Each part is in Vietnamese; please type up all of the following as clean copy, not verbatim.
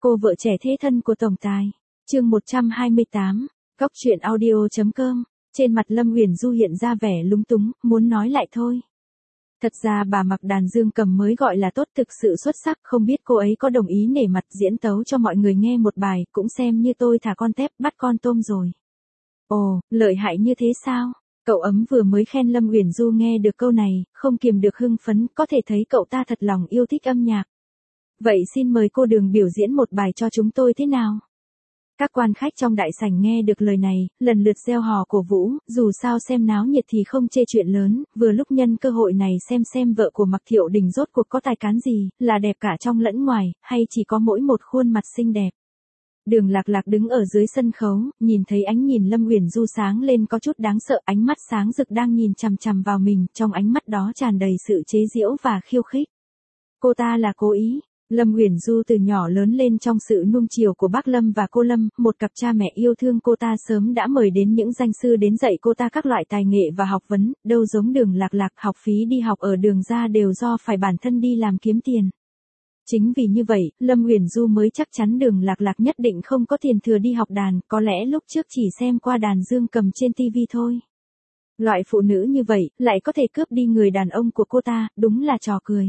Cô vợ trẻ thế thân của tổng tài. Chương 128. Góc truyện audio.com. Trên mặt Lâm Uyển Du hiện ra vẻ lúng túng, muốn nói lại thôi. Thật ra bà mặc đàn dương cầm mới gọi là tốt, thực sự xuất sắc, không biết cô ấy có đồng ý nể mặt diễn tấu cho mọi người nghe một bài, cũng xem như tôi thả con tép bắt con tôm rồi. Ồ, lợi hại như thế sao? Cậu ấm vừa mới khen Lâm Uyển Du, nghe được câu này, không kiềm được hưng phấn, có thể thấy cậu ta thật lòng yêu thích âm nhạc. Vậy xin mời cô Đường biểu diễn một bài cho chúng tôi thế nào? Các quan khách trong đại sảnh nghe được lời này, lần lượt reo hò cổ vũ, dù sao xem náo nhiệt thì không chê chuyện lớn, vừa lúc nhân cơ hội này xem vợ của Mạc Thiệu Đình rốt cuộc có tài cán gì, là đẹp cả trong lẫn ngoài, hay chỉ có mỗi một khuôn mặt xinh đẹp. Đường Lạc Lạc đứng ở dưới sân khấu, nhìn thấy ánh nhìn Lâm Uyển Du sáng lên có chút đáng sợ, ánh mắt sáng rực đang nhìn chằm chằm vào mình, trong ánh mắt đó tràn đầy sự chế giễu và khiêu khích. Cô ta là cố ý. Lâm Uyển Du từ nhỏ lớn lên trong sự nuông chiều của bác Lâm và cô Lâm, một cặp cha mẹ yêu thương cô ta sớm đã mời đến những danh sư đến dạy cô ta các loại tài nghệ và học vấn, đâu giống Đường Lạc Lạc, học phí đi học ở Đường ra đều do phải bản thân đi làm kiếm tiền. Chính vì như vậy, Lâm Uyển Du mới chắc chắn Đường Lạc Lạc nhất định không có tiền thừa đi học đàn, có lẽ lúc trước chỉ xem qua đàn dương cầm trên TV thôi. Loại phụ nữ như vậy, lại có thể cướp đi người đàn ông của cô ta, đúng là trò cười.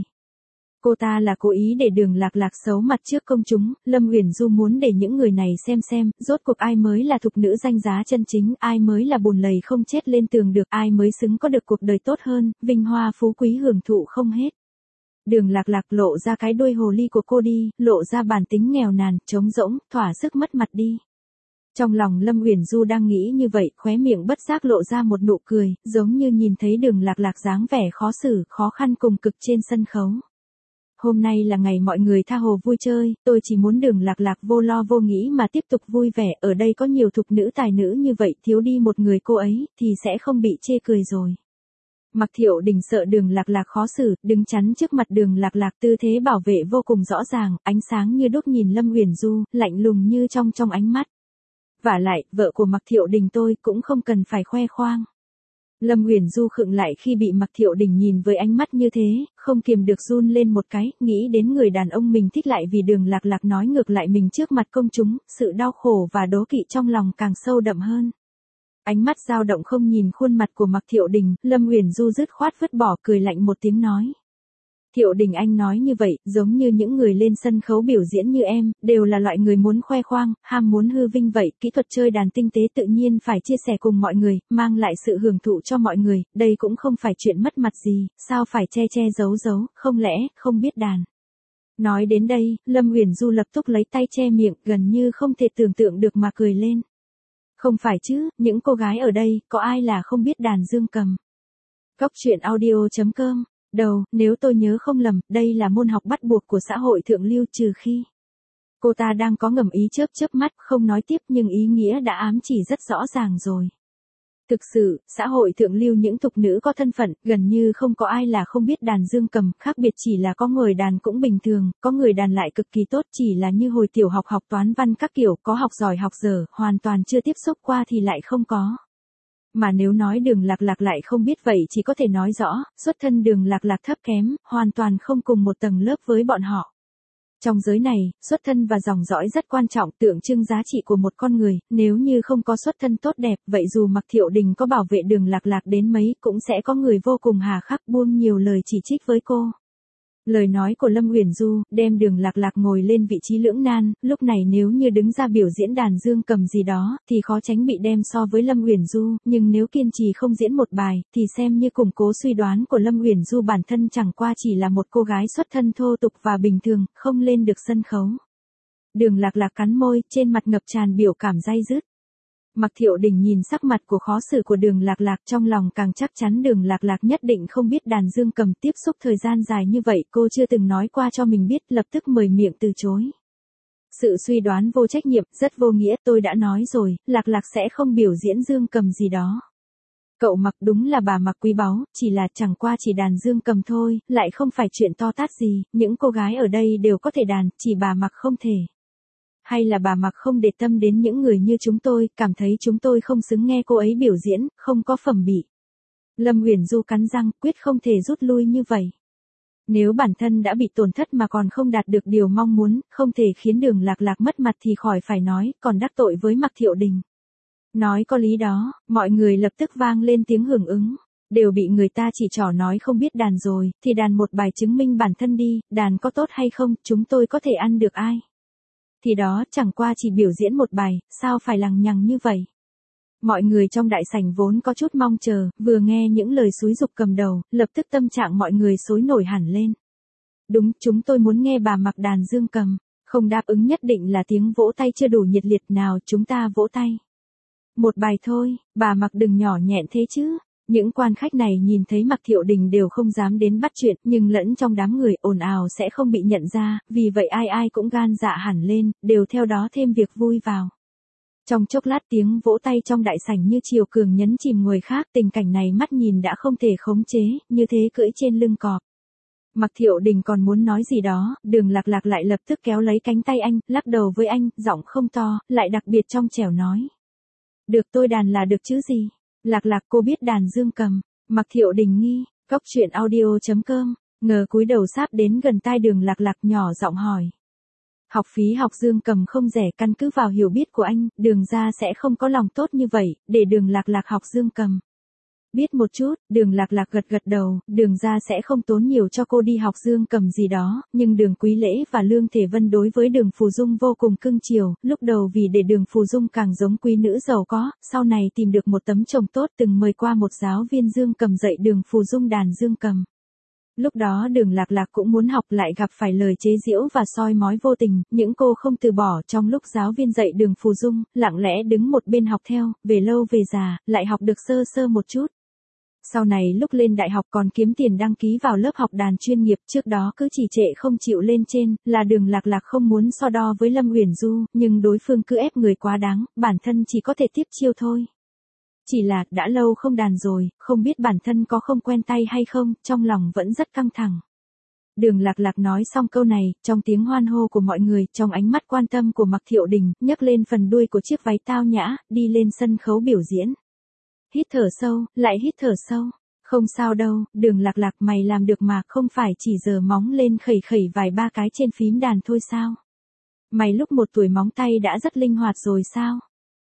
Cô ta là cố ý để Đường Lạc Lạc xấu mặt trước công chúng, Lâm Uyển Du muốn để những người này xem, rốt cuộc ai mới là thục nữ danh giá chân chính, ai mới là bùn lầy không chết lên tường được, ai mới xứng có được cuộc đời tốt hơn, vinh hoa phú quý hưởng thụ không hết. Đường Lạc Lạc lộ ra cái đuôi hồ ly của cô đi, lộ ra bản tính nghèo nàn, trống rỗng, thỏa sức mất mặt đi. Trong lòng Lâm Uyển Du đang nghĩ như vậy, khóe miệng bất giác lộ ra một nụ cười, giống như nhìn thấy Đường Lạc Lạc dáng vẻ khó xử, khó khăn cùng cực trên sân khấu. Hôm nay là ngày mọi người tha hồ vui chơi, tôi chỉ muốn Đường Lạc Lạc vô lo vô nghĩ mà tiếp tục vui vẻ, ở đây có nhiều thục nữ tài nữ như vậy, thiếu đi một người cô ấy, thì sẽ không bị chê cười rồi. Mạc Thiệu Đình sợ Đường Lạc Lạc khó xử, đứng chắn trước mặt Đường Lạc Lạc, tư thế bảo vệ vô cùng rõ ràng, ánh sáng như đốt nhìn Lâm Uyển Du, lạnh lùng như trong ánh mắt. Vả lại, vợ của Mạc Thiệu Đình tôi cũng không cần phải khoe khoang. Lâm Uyển Du khựng lại khi bị Mạc Thiệu Đình nhìn với ánh mắt như thế, không kiềm được run lên một cái, nghĩ đến người đàn ông mình thích lại vì Đường Lạc Lạc nói ngược lại mình trước mặt công chúng, sự đau khổ và đố kỵ trong lòng càng sâu đậm hơn. Ánh mắt dao động không nhìn khuôn mặt của Mạc Thiệu Đình, Lâm Uyển Du dứt khoát vứt bỏ, cười lạnh một tiếng nói. Thiệu Đình anh nói như vậy, giống như những người lên sân khấu biểu diễn như em, đều là loại người muốn khoe khoang, ham muốn hư vinh vậy, kỹ thuật chơi đàn tinh tế tự nhiên phải chia sẻ cùng mọi người, mang lại sự hưởng thụ cho mọi người, đây cũng không phải chuyện mất mặt gì, sao phải che giấu, không lẽ, không biết đàn. Nói đến đây, Lâm Uyển Du lập tức lấy tay che miệng, gần như không thể tưởng tượng được mà cười lên. Không phải chứ, những cô gái ở đây, có ai là không biết đàn dương cầm. Góc truyện audio.com. Nếu tôi nhớ không lầm, đây là môn học bắt buộc của xã hội thượng lưu, trừ khi. Cô ta đang có ngầm ý chớp mắt, không nói tiếp nhưng ý nghĩa đã ám chỉ rất rõ ràng rồi. Thực sự, xã hội thượng lưu những thục nữ có thân phận, gần như không có ai là không biết đàn dương cầm, khác biệt chỉ là có người đàn cũng bình thường, có người đàn lại cực kỳ tốt, chỉ là như hồi tiểu học học toán văn các kiểu, có học giỏi học dở, hoàn toàn chưa tiếp xúc qua thì lại không có. Mà nếu nói Đường Lạc Lạc lại không biết vậy chỉ có thể nói rõ, xuất thân Đường Lạc Lạc thấp kém, hoàn toàn không cùng một tầng lớp với bọn họ. Trong giới này, xuất thân và dòng dõi rất quan trọng, tượng trưng giá trị của một con người, nếu như không có xuất thân tốt đẹp, vậy dù Mạc Thiệu Đình có bảo vệ Đường Lạc Lạc đến mấy, cũng sẽ có người vô cùng hà khắc buông nhiều lời chỉ trích với cô. Lời nói của Lâm Uyển Du, đem Đường Lạc Lạc ngồi lên vị trí lưỡng nan, lúc này nếu như đứng ra biểu diễn đàn dương cầm gì đó, thì khó tránh bị đem so với Lâm Uyển Du, nhưng nếu kiên trì không diễn một bài, thì xem như củng cố suy đoán của Lâm Uyển Du bản thân chẳng qua chỉ là một cô gái xuất thân thô tục và bình thường, không lên được sân khấu. Đường Lạc Lạc cắn môi, trên mặt ngập tràn biểu cảm day dứt. Mạc Thiệu Đình nhìn sắc mặt của khó xử của Đường Lạc Lạc, trong lòng càng chắc chắn Đường Lạc Lạc nhất định không biết đàn dương cầm, tiếp xúc thời gian dài như vậy cô chưa từng nói qua cho mình biết, lập tức mời miệng từ chối. Sự suy đoán vô trách nhiệm, rất vô nghĩa, tôi đã nói rồi, Lạc Lạc sẽ không biểu diễn dương cầm gì đó. Cậu Mạc đúng là bà Mạc quý báu, chỉ là chẳng qua chỉ đàn dương cầm thôi, lại không phải chuyện to tát gì, những cô gái ở đây đều có thể đàn, chỉ bà Mạc không thể. Hay là bà Mạc không để tâm đến những người như chúng tôi, cảm thấy chúng tôi không xứng nghe cô ấy biểu diễn, không có phẩm bị. Lâm Uyển Du cắn răng, quyết không thể rút lui như vậy. Nếu bản thân đã bị tổn thất mà còn không đạt được điều mong muốn, không thể khiến Đường Lạc Lạc mất mặt thì khỏi phải nói, còn đắc tội với Mạc Thiệu Đình. Nói có lý đó, mọi người lập tức vang lên tiếng hưởng ứng. Đều bị người ta chỉ trỏ nói không biết đàn rồi, thì đàn một bài chứng minh bản thân đi, đàn có tốt hay không, chúng tôi có thể ăn được ai. Thì đó chẳng qua chỉ biểu diễn một bài, sao phải lằng nhằng như vậy. Mọi người trong đại sảnh vốn có chút mong chờ, vừa nghe những lời xúi giục cầm đầu, lập tức tâm trạng mọi người sôi nổi hẳn lên. Đúng, chúng tôi muốn nghe bà mặc đàn dương cầm, không đáp ứng nhất định là tiếng vỗ tay chưa đủ nhiệt liệt, nào chúng ta vỗ tay. Một bài thôi, bà mặc đừng nhỏ nhẹn thế chứ. Những quan khách này nhìn thấy Mạc Thiệu Đình đều không dám đến bắt chuyện, nhưng lẫn trong đám người ồn ào sẽ không bị nhận ra, vì vậy ai ai cũng gan dạ hẳn lên, đều theo đó thêm việc vui vào. Trong chốc lát tiếng vỗ tay trong đại sảnh như chiều cường nhấn chìm người khác, tình cảnh này mắt nhìn đã không thể khống chế, như thế cưỡi trên lưng cọp. Mạc Thiệu Đình còn muốn nói gì đó, Đường Lạc Lạc lại lập tức kéo lấy cánh tay anh, lắc đầu với anh, giọng không to, lại đặc biệt trong trẻo nói. Được, tôi đàn là được chứ gì. Lạc Lạc, cô biết đàn dương cầm. Mạc Thiệu Đình nghi, Cóc truyện audio.com, ngờ cúi đầu sáp đến gần tai Đường Lạc Lạc nhỏ giọng hỏi. Học phí học dương cầm không rẻ, căn cứ vào hiểu biết của anh, Đường gia sẽ không có lòng tốt như vậy, để Đường Lạc Lạc học dương cầm. Biết một chút, Đường Lạc Lạc gật gật đầu, Đường gia sẽ không tốn nhiều cho cô đi học dương cầm gì đó, nhưng Đường Quý Lễ và Lương Thể Vân đối với Đường Phù Dung vô cùng cưng chiều, lúc đầu vì để Đường Phù Dung càng giống quý nữ giàu có, sau này tìm được một tấm chồng tốt từng mời qua một giáo viên dương cầm dạy Đường Phù Dung đàn dương cầm. Lúc đó Đường Lạc Lạc cũng muốn học, lại gặp phải lời chế giễu và soi mói vô tình, những cô không từ bỏ. Trong lúc giáo viên dạy Đường Phù Dung, lặng lẽ đứng một bên học theo, về lâu về già, lại học được sơ sơ một chút. Sau này lúc lên đại học còn kiếm tiền đăng ký vào lớp học đàn chuyên nghiệp, trước đó cứ trì trệ không chịu lên trên, là Đường Lạc Lạc không muốn so đo với Lâm Uyển Du, nhưng đối phương cứ ép người quá đáng, bản thân chỉ có thể tiếp chiêu thôi. Chỉ là, đã lâu không đàn rồi, không biết bản thân có không quen tay hay không, trong lòng vẫn rất căng thẳng. Đường Lạc Lạc nói xong câu này, trong tiếng hoan hô của mọi người, trong ánh mắt quan tâm của Mạc Thiệu Đình, nhấc lên phần đuôi của chiếc váy tao nhã, đi lên sân khấu biểu diễn. Hít thở sâu, lại hít thở sâu. Không sao đâu, Đường Lạc Lạc, mày làm được mà, không phải chỉ giờ móng lên khẩy khẩy vài ba cái trên phím đàn thôi sao? Mày lúc 1 tuổi móng tay đã rất linh hoạt rồi sao?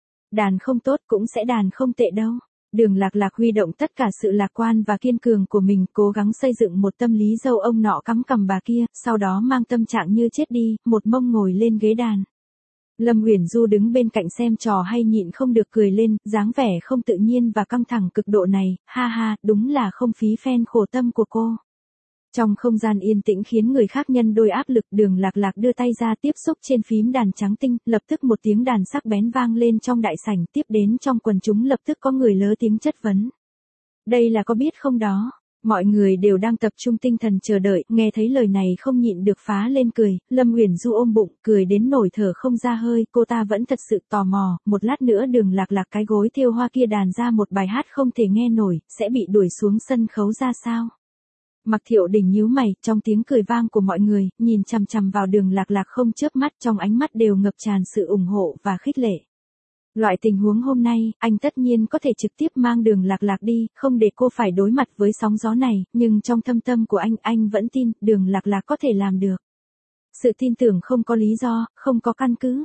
Đàn không tốt cũng sẽ đàn không tệ đâu. Đường Lạc Lạc huy động tất cả sự lạc quan và kiên cường của mình, cố gắng xây dựng một tâm lý dâu ông nọ cắm cằm bà kia, sau đó mang tâm trạng như chết đi, một mông ngồi lên ghế đàn. Lâm Uyển Du đứng bên cạnh xem trò hay nhịn không được cười lên, dáng vẻ không tự nhiên và căng thẳng cực độ này, ha ha, đúng là không phí phen khổ tâm của cô. Trong không gian yên tĩnh khiến người khác nhân đôi áp lực, Đường Lạc Lạc đưa tay ra tiếp xúc trên phím đàn trắng tinh, lập tức một tiếng đàn sắc bén vang lên trong đại sảnh, tiếp đến trong quần chúng lập tức có người lớn tiếng chất vấn. Đây là có biết không đó? Mọi người đều đang tập trung tinh thần chờ đợi, nghe thấy lời này không nhịn được phá lên cười, Lâm Uyển Du ôm bụng, cười đến nổi thở không ra hơi, cô ta vẫn thật sự tò mò, một lát nữa Đường Lạc Lạc cái gối thêu hoa kia đàn ra một bài hát không thể nghe nổi, sẽ bị đuổi xuống sân khấu ra sao? Mạc Thiệu Đình nhíu mày, trong tiếng cười vang của mọi người, nhìn chằm chằm vào Đường Lạc Lạc không chớp mắt, trong ánh mắt đều ngập tràn sự ủng hộ và khích lệ. Loại tình huống hôm nay, anh tất nhiên có thể trực tiếp mang Đường Lạc Lạc đi, không để cô phải đối mặt với sóng gió này, nhưng trong thâm tâm của anh vẫn tin, Đường Lạc Lạc có thể làm được. Sự tin tưởng không có lý do, không có căn cứ.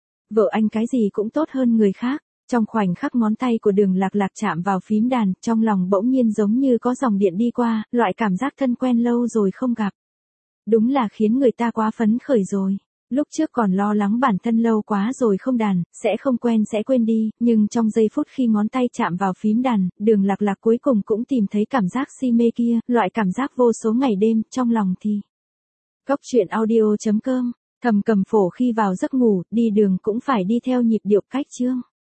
Vợ anh cái gì cũng tốt hơn người khác. Trong khoảnh khắc ngón tay của Đường Lạc Lạc chạm vào phím đàn, trong lòng bỗng nhiên giống như có dòng điện đi qua, loại cảm giác thân quen lâu rồi không gặp. Đúng là khiến người ta quá phấn khởi rồi. Lúc trước còn lo lắng bản thân lâu quá rồi không đàn, sẽ không quen sẽ quên đi, nhưng trong giây phút khi ngón tay chạm vào phím đàn, Đường Lạc Lạc cuối cùng cũng tìm thấy cảm giác si mê kia, loại cảm giác vô số ngày đêm, trong lòng thì. Cóc truyện audio.com, thầm cầm phổ khi vào giấc ngủ, đi đường cũng phải đi theo nhịp điệu cách chương.